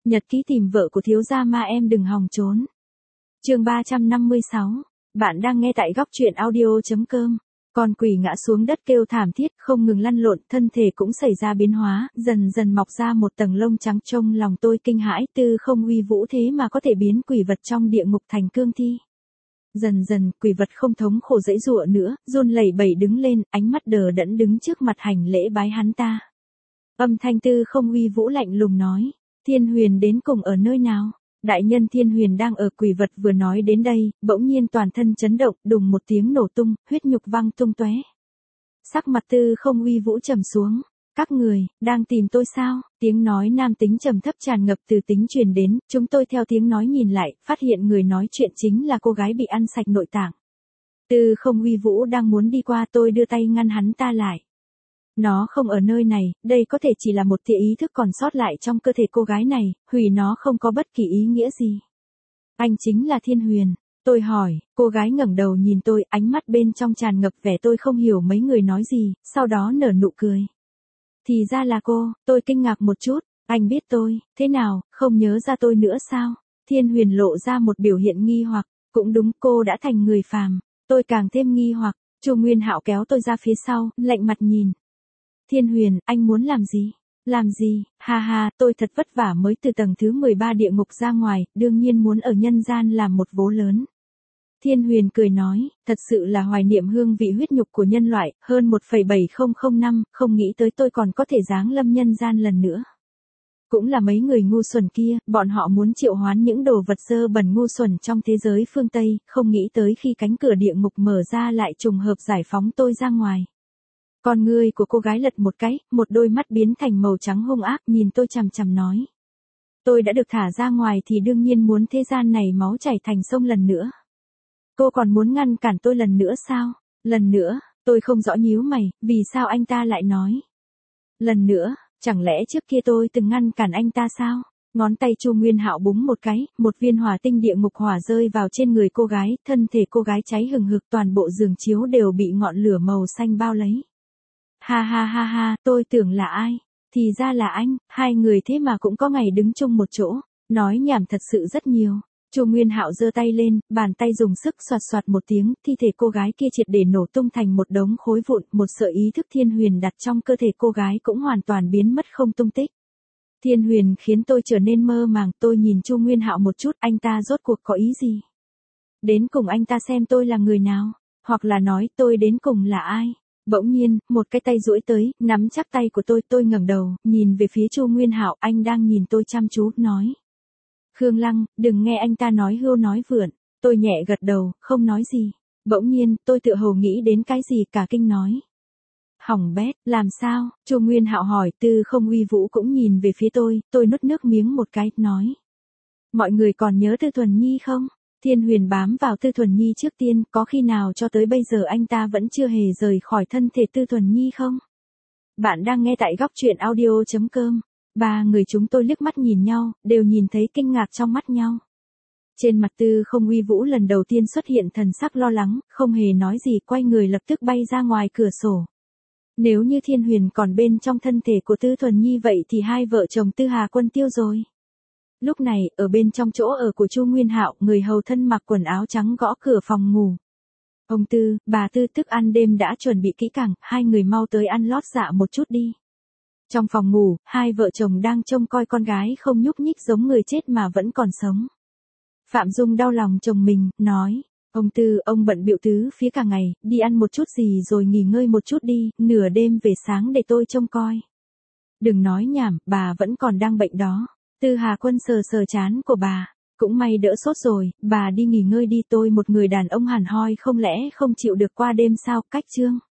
Nhật ký tìm vợ của thiếu gia ma em đừng hòng trốn. Chương 356. Bạn đang nghe tại góc truyện audio.com. Con quỷ ngã xuống đất kêu thảm thiết, không ngừng lăn lộn, thân thể cũng xảy ra biến hóa, dần dần mọc ra một tầng lông trắng. Trông lòng tôi kinh hãi, Tư Không uy vũ thế mà có thể biến quỷ vật trong địa ngục thành cương thi. Dần dần, quỷ vật không thống khổ dãy dụa nữa, run lẩy bẩy đứng lên, ánh mắt đờ đẫn đứng trước mặt hành lễ bái hắn ta. Âm thanh Tư Không uy vũ lạnh lùng nói, Thiên Huyền đến cùng ở nơi nào? Đại nhân Thiên Huyền đang ở. Quỷ vật vừa nói đến đây, bỗng nhiên toàn thân chấn động, đùng một tiếng nổ tung, huyết nhục văng tung tóe. Sắc mặt Tư Không uy vũ trầm xuống. Các người, đang tìm tôi sao? Tiếng nói nam tính trầm thấp tràn ngập từ tính truyền đến, chúng tôi theo tiếng nói nhìn lại, phát hiện người nói chuyện chính là cô gái bị ăn sạch nội tạng. Tư Không uy vũ đang muốn đi qua, tôi đưa tay ngăn hắn ta lại. Nó không ở nơi này, đây có thể chỉ là một tia ý thức còn sót lại trong cơ thể cô gái này, hủy nó không có bất kỳ ý nghĩa gì. Anh chính là Thiên Huyền. Tôi hỏi, cô gái ngẩng đầu nhìn tôi, ánh mắt bên trong tràn ngập vẻ tôi không hiểu mấy người nói gì, sau đó nở nụ cười. Thì ra là cô, tôi kinh ngạc một chút, anh biết tôi, thế nào, không nhớ ra tôi nữa sao? Thiên Huyền lộ ra một biểu hiện nghi hoặc, cũng đúng, cô đã thành người phàm, tôi càng thêm nghi hoặc. Chu Nguyên Hạo kéo tôi ra phía sau, lạnh mặt nhìn. Thiên Huyền, anh muốn làm gì? Làm gì? Ha ha, tôi thật vất vả mới từ tầng thứ 13 địa ngục ra ngoài, đương nhiên muốn ở nhân gian làm một vố lớn. Thiên Huyền cười nói, thật sự là hoài niệm hương vị huyết nhục của nhân loại, hơn 1,7005 năm, không nghĩ tới tôi còn có thể giáng lâm nhân gian lần nữa. Cũng là mấy người ngu xuẩn kia, bọn họ muốn triệu hoán những đồ vật dơ bẩn ngu xuẩn trong thế giới phương Tây, không nghĩ tới khi cánh cửa địa ngục mở ra lại trùng hợp giải phóng tôi ra ngoài. Con ngươi của cô gái lật một cái, một đôi mắt biến thành màu trắng hung ác nhìn tôi chằm chằm nói. Tôi đã được thả ra ngoài thì đương nhiên muốn thế gian này máu chảy thành sông lần nữa. Cô còn muốn ngăn cản tôi lần nữa sao? Lần nữa, tôi không rõ nhíu mày, vì sao anh ta lại nói. Lần nữa, chẳng lẽ trước kia tôi từng ngăn cản anh ta sao? Ngón tay Chu Nguyên Hạo búng một cái, một viên hỏa tinh địa ngục hỏa rơi vào trên người cô gái, thân thể cô gái cháy hừng hực, toàn bộ giường chiếu đều bị ngọn lửa màu xanh bao lấy. Ha ha ha ha, tôi tưởng là ai? Thì ra là anh, hai người thế mà cũng có ngày đứng chung một chỗ, nói nhảm thật sự rất nhiều. Chu Nguyên Hạo giơ tay lên, bàn tay dùng sức xoạt xoạt một tiếng, thi thể cô gái kia triệt để nổ tung thành một đống khối vụn, một sợi ý thức Thiên Huyền đặt trong cơ thể cô gái cũng hoàn toàn biến mất không tung tích. Thiên Huyền khiến tôi trở nên mơ màng, tôi nhìn Chu Nguyên Hạo một chút, anh ta rốt cuộc có ý gì? Đến cùng anh ta xem tôi là người nào? Hoặc là nói tôi đến cùng là ai? Bỗng nhiên, một cái tay duỗi tới, nắm chắc tay của tôi ngẩng đầu, nhìn về phía Chu Nguyên Hạo, anh đang nhìn tôi chăm chú, nói. Khương Lăng, đừng nghe anh ta nói hưu nói vượn. Tôi nhẹ gật đầu, không nói gì. Bỗng nhiên, tôi tựa hồ nghĩ đến cái gì cả kinh nói. Hỏng bét, làm sao? Chu Nguyên Hạo hỏi. Tư Không uy vũ cũng nhìn về phía tôi nuốt nước miếng một cái, nói. Mọi người còn nhớ Tư Thuần Nhi không? Thiên Huyền bám vào Tư Thuần Nhi trước tiên, có khi nào cho tới bây giờ anh ta vẫn chưa hề rời khỏi thân thể Tư Thuần Nhi không? Bạn đang nghe tại góc truyện audio.com. Ba người chúng tôi liếc mắt nhìn nhau, đều nhìn thấy kinh ngạc trong mắt nhau. Trên mặt Tư Không uy vũ lần đầu tiên xuất hiện thần sắc lo lắng, không hề nói gì, quay người lập tức bay ra ngoài cửa sổ. Nếu như Thiên Huyền còn bên trong thân thể của Tư Thuần Nhi vậy thì hai vợ chồng Tư Hà Quân tiêu rồi. Lúc này, ở bên trong chỗ ở của Chu Nguyên Hạo, người hầu thân mặc quần áo trắng gõ cửa phòng ngủ. Ông Tư, bà Tư, thức ăn đêm đã chuẩn bị kỹ càng, hai người mau tới ăn lót dạ một chút đi. Trong phòng ngủ, hai vợ chồng đang trông coi con gái không nhúc nhích giống người chết mà vẫn còn sống. Phạm Dung đau lòng chồng mình, nói, ông Tư, ông bận bịu tứ phía cả ngày, đi ăn một chút gì rồi nghỉ ngơi một chút đi, nửa đêm về sáng để tôi trông coi. Đừng nói nhảm, bà vẫn còn đang bệnh đó. Tư Hà Quân sờ sờ trán của bà, cũng may đỡ sốt rồi, bà đi nghỉ ngơi đi, tôi một người đàn ông hàn hoi không lẽ không chịu được qua đêm sao? Cách chương.